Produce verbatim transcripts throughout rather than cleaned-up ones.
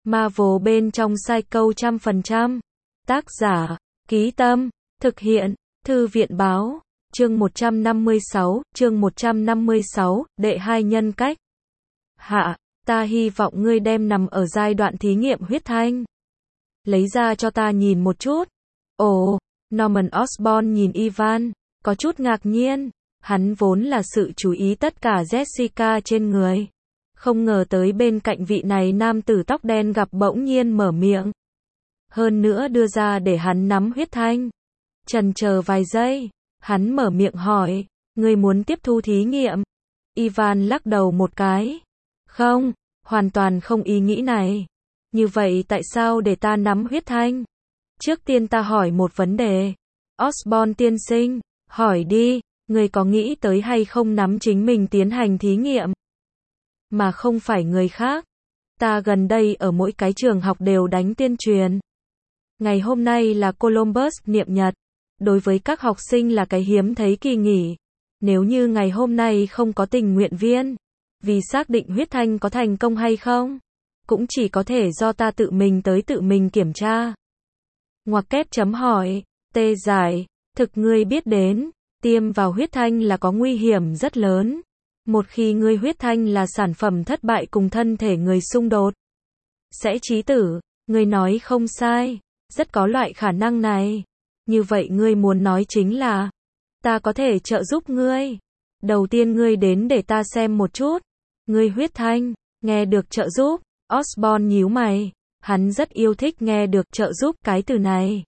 Marvel bên trong Psycho trăm phần trăm. Tác giả, Ký Tâm, thực hiện, Thư viện Báo, chương một trăm năm mươi sáu, chương một trăm năm mươi sáu, đệ hai nhân cách. Hạ, ta hy vọng ngươi đem nằm ở giai đoạn thí nghiệm huyết thanh. Lấy ra cho ta nhìn một chút. Ồ, Norman Osborn nhìn Ivan, có chút ngạc nhiên. Hắn vốn là sự chú ý tất cả Jessica trên người. Không ngờ tới bên cạnh vị này nam tử tóc đen gặp bỗng nhiên mở miệng. Hơn nữa đưa ra để hắn nắm huyết thanh. Chần chờ vài giây, hắn mở miệng hỏi, ngươi muốn tiếp thu thí nghiệm? Ivan lắc đầu một cái. Không, hoàn toàn không ý nghĩ này. Như vậy tại sao để ta nắm huyết thanh? Trước tiên ta hỏi một vấn đề. Osborn tiên sinh, hỏi đi, ngươi có nghĩ tới hay không nắm chính mình tiến hành thí nghiệm? Mà không phải người khác. Ta gần đây ở mỗi cái trường học đều đánh tuyên truyền. Ngày hôm nay là Columbus niệm nhật. Đối với các học sinh là cái hiếm thấy kỳ nghỉ. Nếu như ngày hôm nay không có tình nguyện viên, vì xác định huyết thanh có thành công hay không, cũng chỉ có thể do ta tự mình tới tự mình kiểm tra. Ngoặc kép chấm hỏi, tê giải, thực ngươi biết đến, tiêm vào huyết thanh là có nguy hiểm rất lớn. Một khi ngươi huyết thanh là sản phẩm thất bại cùng thân thể người xung đột, sẽ chí tử, ngươi nói không sai, rất có loại khả năng này. Như vậy ngươi muốn nói chính là, ta có thể trợ giúp ngươi. Đầu tiên ngươi đến để ta xem một chút. Ngươi huyết thanh, nghe được trợ giúp, Osborn nhíu mày, hắn rất yêu thích nghe được trợ giúp cái từ này.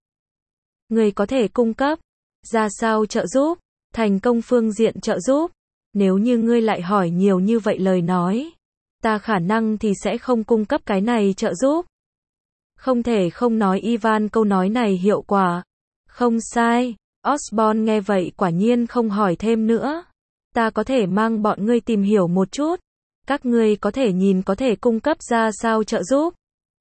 Ngươi có thể cung cấp, ra sao trợ giúp, thành công phương diện trợ giúp. Nếu như ngươi lại hỏi nhiều như vậy lời nói, ta khả năng thì sẽ không cung cấp cái này trợ giúp. Không thể không nói Ivan câu nói này hiệu quả. Không sai, Osborn nghe vậy quả nhiên không hỏi thêm nữa. Ta có thể mang bọn ngươi tìm hiểu một chút. Các ngươi có thể nhìn có thể cung cấp ra sao trợ giúp.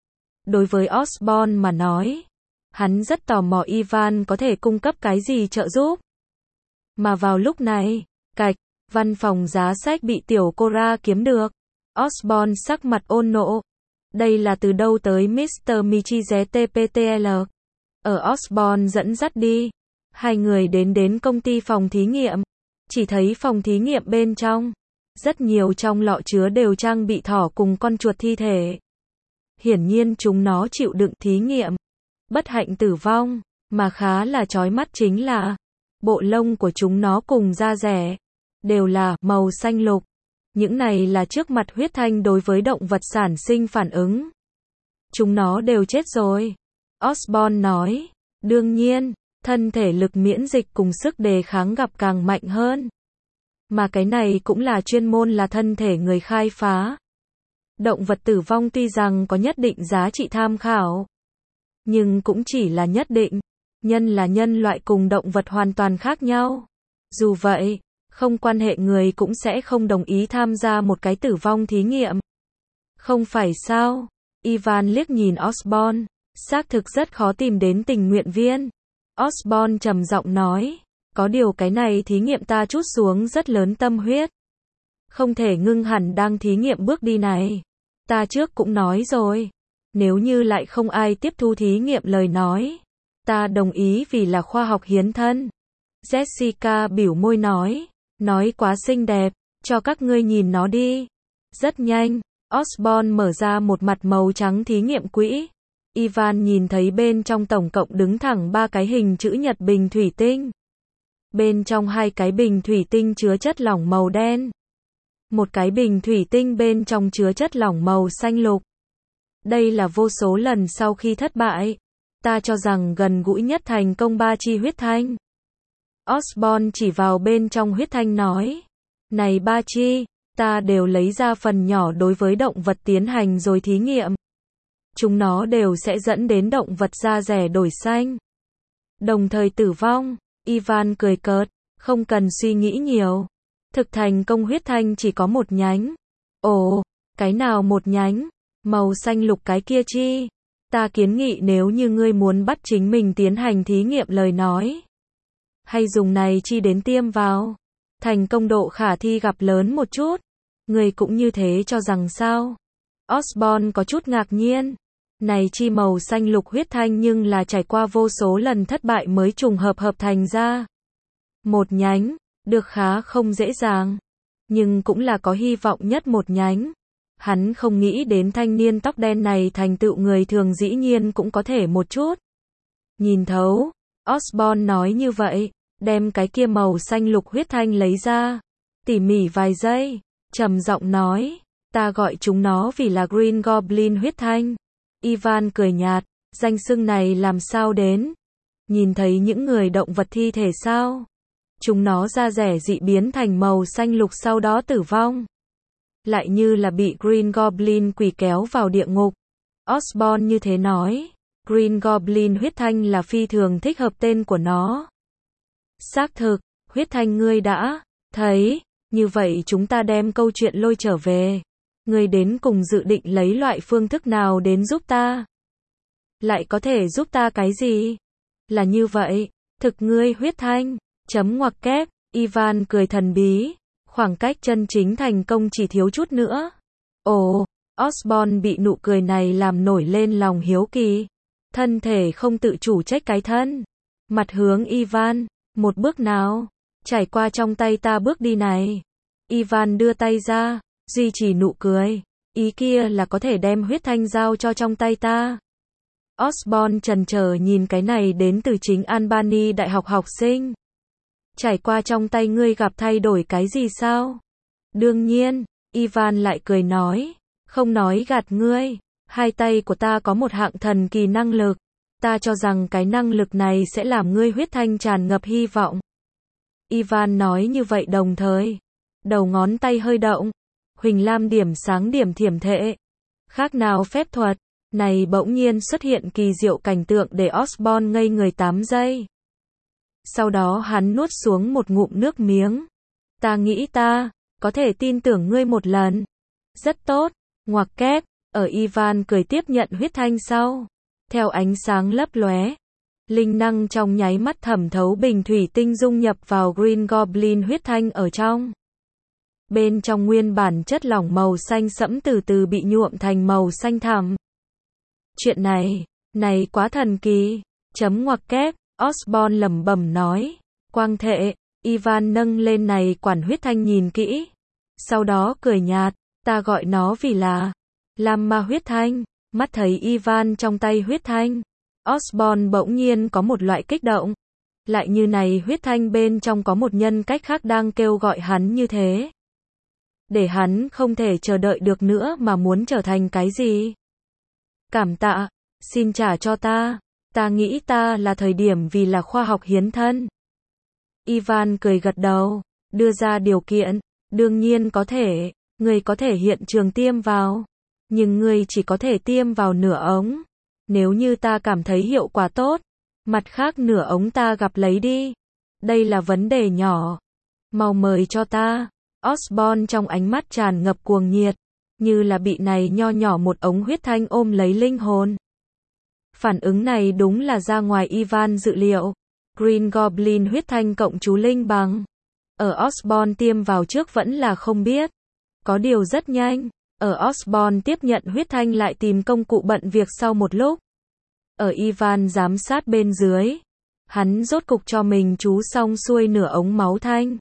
Đối với Osborn mà nói, hắn rất tò mò Ivan có thể cung cấp cái gì trợ giúp. Mà vào lúc này, cạch, văn phòng giá sách bị tiểu Cora kiếm được. Osborn sắc mặt ôn nộ. Đây là từ đâu tới mít tơ Michize tê pê tê lờ. Ở Osborn dẫn dắt đi, hai người đến đến công ty phòng thí nghiệm. Chỉ thấy phòng thí nghiệm bên trong, rất nhiều trong lọ chứa đều trang bị thỏ cùng con chuột thi thể. Hiển nhiên chúng nó chịu đựng thí nghiệm, bất hạnh tử vong, mà khá là chói mắt chính là, bộ lông của chúng nó cùng da rẻ, đều là màu xanh lục. Những này là trước mặt huyết thanh đối với động vật sản sinh phản ứng. Chúng nó đều chết rồi. Osborn nói, đương nhiên, thân thể lực miễn dịch cùng sức đề kháng gặp càng mạnh hơn. Mà cái này cũng là chuyên môn là thân thể người khai phá. Động vật tử vong tuy rằng có nhất định giá trị tham khảo, nhưng cũng chỉ là nhất định. Nhân là nhân loại cùng động vật hoàn toàn khác nhau. Dù vậy, không quan hệ người cũng sẽ không đồng ý tham gia một cái tử vong thí nghiệm. Không phải sao? Ivan liếc nhìn Osborn. Xác thực rất khó tìm đến tình nguyện viên. Osborn trầm giọng nói, có điều cái này thí nghiệm ta trút xuống rất lớn tâm huyết. Không thể ngưng hẳn đang thí nghiệm bước đi này. Ta trước cũng nói rồi, nếu như lại không ai tiếp thu thí nghiệm lời nói, ta đồng ý vì là khoa học hiến thân. Jessica bĩu môi nói, nói quá xinh đẹp, cho các ngươi nhìn nó đi. Rất nhanh, Osborn mở ra một mặt màu trắng thí nghiệm quỹ. Ivan nhìn thấy bên trong tổng cộng đứng thẳng ba cái hình chữ nhật bình thủy tinh. Bên trong hai cái bình thủy tinh chứa chất lỏng màu đen. Một cái bình thủy tinh bên trong chứa chất lỏng màu xanh lục. Đây là vô số lần sau khi thất bại. Ta cho rằng gần gũi nhất thành công ba chi huyết thanh. Osborn chỉ vào bên trong huyết thanh nói. Này ba chi, ta đều lấy ra phần nhỏ đối với động vật tiến hành rồi thí nghiệm. Chúng nó đều sẽ dẫn đến động vật da rẻ đổi xanh, đồng thời tử vong. Ivan cười cợt, không cần suy nghĩ nhiều. Thực thành công huyết thanh chỉ có một nhánh. Ồ, cái nào một nhánh? Màu xanh lục cái kia chi? Ta kiến nghị nếu như ngươi muốn bắt chính mình tiến hành thí nghiệm lời nói, hay dùng này chi đến tiêm vào. Thành công độ khả thi gặp lớn một chút. Ngươi cũng như thế cho rằng sao? Osborn có chút ngạc nhiên. Này chi màu xanh lục huyết thanh nhưng là trải qua vô số lần thất bại mới trùng hợp hợp thành ra. Một nhánh, được khá không dễ dàng, nhưng cũng là có hy vọng nhất một nhánh. Hắn không nghĩ đến thanh niên tóc đen này thành tựu người thường dĩ nhiên cũng có thể một chút nhìn thấu. Osborn nói như vậy, đem cái kia màu xanh lục huyết thanh lấy ra, tỉ mỉ vài giây, trầm giọng nói, ta gọi chúng nó vì là Green Goblin huyết thanh. Ivan cười nhạt, danh xưng này làm sao đến? Nhìn thấy những người động vật thi thể sao? Chúng nó da rẻ dị biến thành màu xanh lục sau đó tử vong. Lại như là bị Green Goblin quỷ kéo vào địa ngục. Osborn như thế nói, Green Goblin huyết thanh là phi thường thích hợp tên của nó. Xác thực, huyết thanh ngươi đã thấy, như vậy chúng ta đem câu chuyện lôi trở về. Ngươi đến cùng dự định lấy loại phương thức nào đến giúp ta? Lại có thể giúp ta cái gì? Là như vậy, thực ngươi huyết thanh, chấm ngoặc kép, Ivan cười thần bí, khoảng cách chân chính thành công chỉ thiếu chút nữa. Ồ, Osborn bị nụ cười này làm nổi lên lòng hiếu kỳ. Thân thể không tự chủ trách cái thân. Mặt hướng Ivan, một bước nào, trải qua trong tay ta bước đi này. Ivan đưa tay ra, duy trì nụ cười. Ý kia là có thể đem huyết thanh giao cho trong tay ta. Osborn chần chờ nhìn cái này đến từ chính Albany đại học học sinh. Trải qua trong tay ngươi gặp thay đổi cái gì sao? Đương nhiên, Ivan lại cười nói, không nói gạt ngươi, hai tay của ta có một hạng thần kỳ năng lực. Ta cho rằng cái năng lực này sẽ làm ngươi huyết thanh tràn ngập hy vọng. Ivan nói như vậy đồng thời, đầu ngón tay hơi động, huỳnh lam điểm sáng điểm thiểm thệ. Khác nào phép thuật, này bỗng nhiên xuất hiện kỳ diệu cảnh tượng để Osborn ngây người tám giây. Sau đó hắn nuốt xuống một ngụm nước miếng. Ta nghĩ ta, có thể tin tưởng ngươi một lần. Rất tốt, ngoặc kép, ở Ivan cười tiếp nhận huyết thanh sau. Theo ánh sáng lấp lóe, linh năng trong nháy mắt thẩm thấu bình thủy tinh dung nhập vào Green Goblin huyết thanh ở trong. Bên trong nguyên bản chất lỏng màu xanh sẫm từ từ bị nhuộm thành màu xanh thẳm. Chuyện này, này quá thần kỳ, chấm ngoặc kép, Osborn lẩm bẩm nói, quang thệ, Ivan nâng lên này quản huyết thanh nhìn kỹ. Sau đó cười nhạt, ta gọi nó vì là Lam ma huyết thanh. Mắt thấy Ivan trong tay huyết thanh, Osborn bỗng nhiên có một loại kích động. Lại như này huyết thanh bên trong có một nhân cách khác đang kêu gọi hắn như thế. Để hắn không thể chờ đợi được nữa mà muốn trở thành cái gì. Cảm tạ, xin trả cho ta, ta nghĩ ta là thời điểm vì là khoa học hiến thân. Ivan cười gật đầu, đưa ra điều kiện, đương nhiên có thể, người có thể hiện trường tiêm vào. Nhưng ngươi chỉ có thể tiêm vào nửa ống. Nếu như ta cảm thấy hiệu quả tốt, mặt khác nửa ống ta gặp lấy đi. Đây là vấn đề nhỏ. Mau mời cho ta. Osborn trong ánh mắt tràn ngập cuồng nhiệt, như là bị này nho nhỏ một ống huyết thanh ôm lấy linh hồn. Phản ứng này đúng là ra ngoài Ivan dự liệu. Green Goblin huyết thanh cộng chú linh bằng. Ở Osborn tiêm vào trước vẫn là không biết. Có điều rất nhanh. Ở Osborn tiếp nhận huyết thanh lại tìm công cụ bận việc sau một lúc. Ở Ivan giám sát bên dưới, hắn rốt cục cho mình chú xong xuôi nửa ống máu thanh.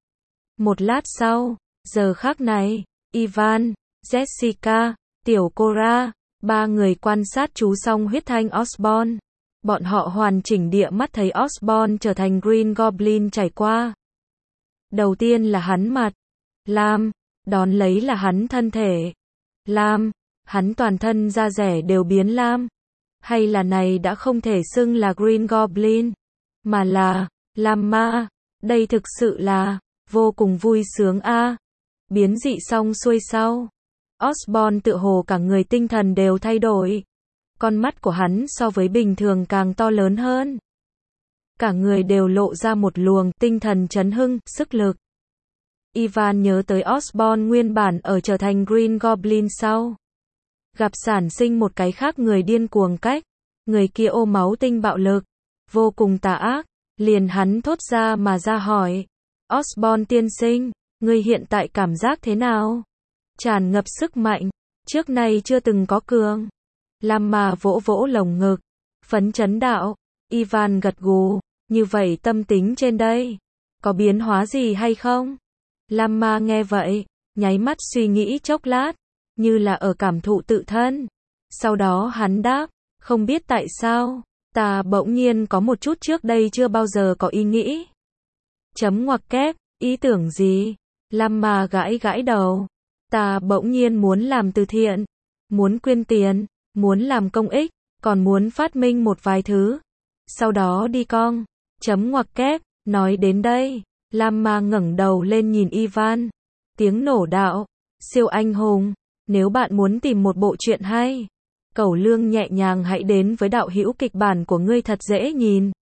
Một lát sau, giờ khắc này, Ivan, Jessica, Tiểu Cora, ba người quan sát chú xong huyết thanh Osborn. Bọn họ hoàn chỉnh địa mắt thấy Osborn trở thành Green Goblin trải qua. Đầu tiên là hắn mặt lam, đón lấy là hắn thân thể lam, hắn toàn thân da rẻ đều biến lam. Hay là này đã không thể xưng là Green Goblin, mà là Lam ma. Đây thực sự là vô cùng vui sướng a. À. Biến dị xong xuôi sau, Osborn tựa hồ cả người tinh thần đều thay đổi. Con mắt của hắn so với bình thường càng to lớn hơn. Cả người đều lộ ra một luồng tinh thần chấn hưng, sức lực. Ivan nhớ tới Osborn nguyên bản ở trở thành Green Goblin sau. Gặp sản sinh một cái khác người điên cuồng cách. Người kia ô máu tinh bạo lực. Vô cùng tà ác. Liền hắn thốt ra mà ra hỏi. Osborn tiên sinh, ngươi hiện tại cảm giác thế nào? Tràn ngập sức mạnh. Trước nay chưa từng có cường. Lam Ma vỗ vỗ lồng ngực, phấn chấn đạo. Ivan gật gù, như vậy tâm tính trên đây, có biến hóa gì hay không? Lam Ma nghe vậy, nháy mắt suy nghĩ chốc lát, như là ở cảm thụ tự thân. Sau đó hắn đáp, không biết tại sao, ta bỗng nhiên có một chút trước đây chưa bao giờ có ý nghĩ. Chấm ngoặc kép, ý tưởng gì? Lam Ma gãi gãi đầu. Ta bỗng nhiên muốn làm từ thiện, muốn quyên tiền, muốn làm công ích, còn muốn phát minh một vài thứ. Sau đó đi cong. Chấm ngoặc kép, nói đến đây, Lam Ma ngẩng đầu lên nhìn Ivan. Tiếng nổ đạo, siêu anh hùng, nếu bạn muốn tìm một bộ truyện hay, cẩu lương nhẹ nhàng hãy đến với đạo hữu kịch bản của ngươi thật dễ nhìn.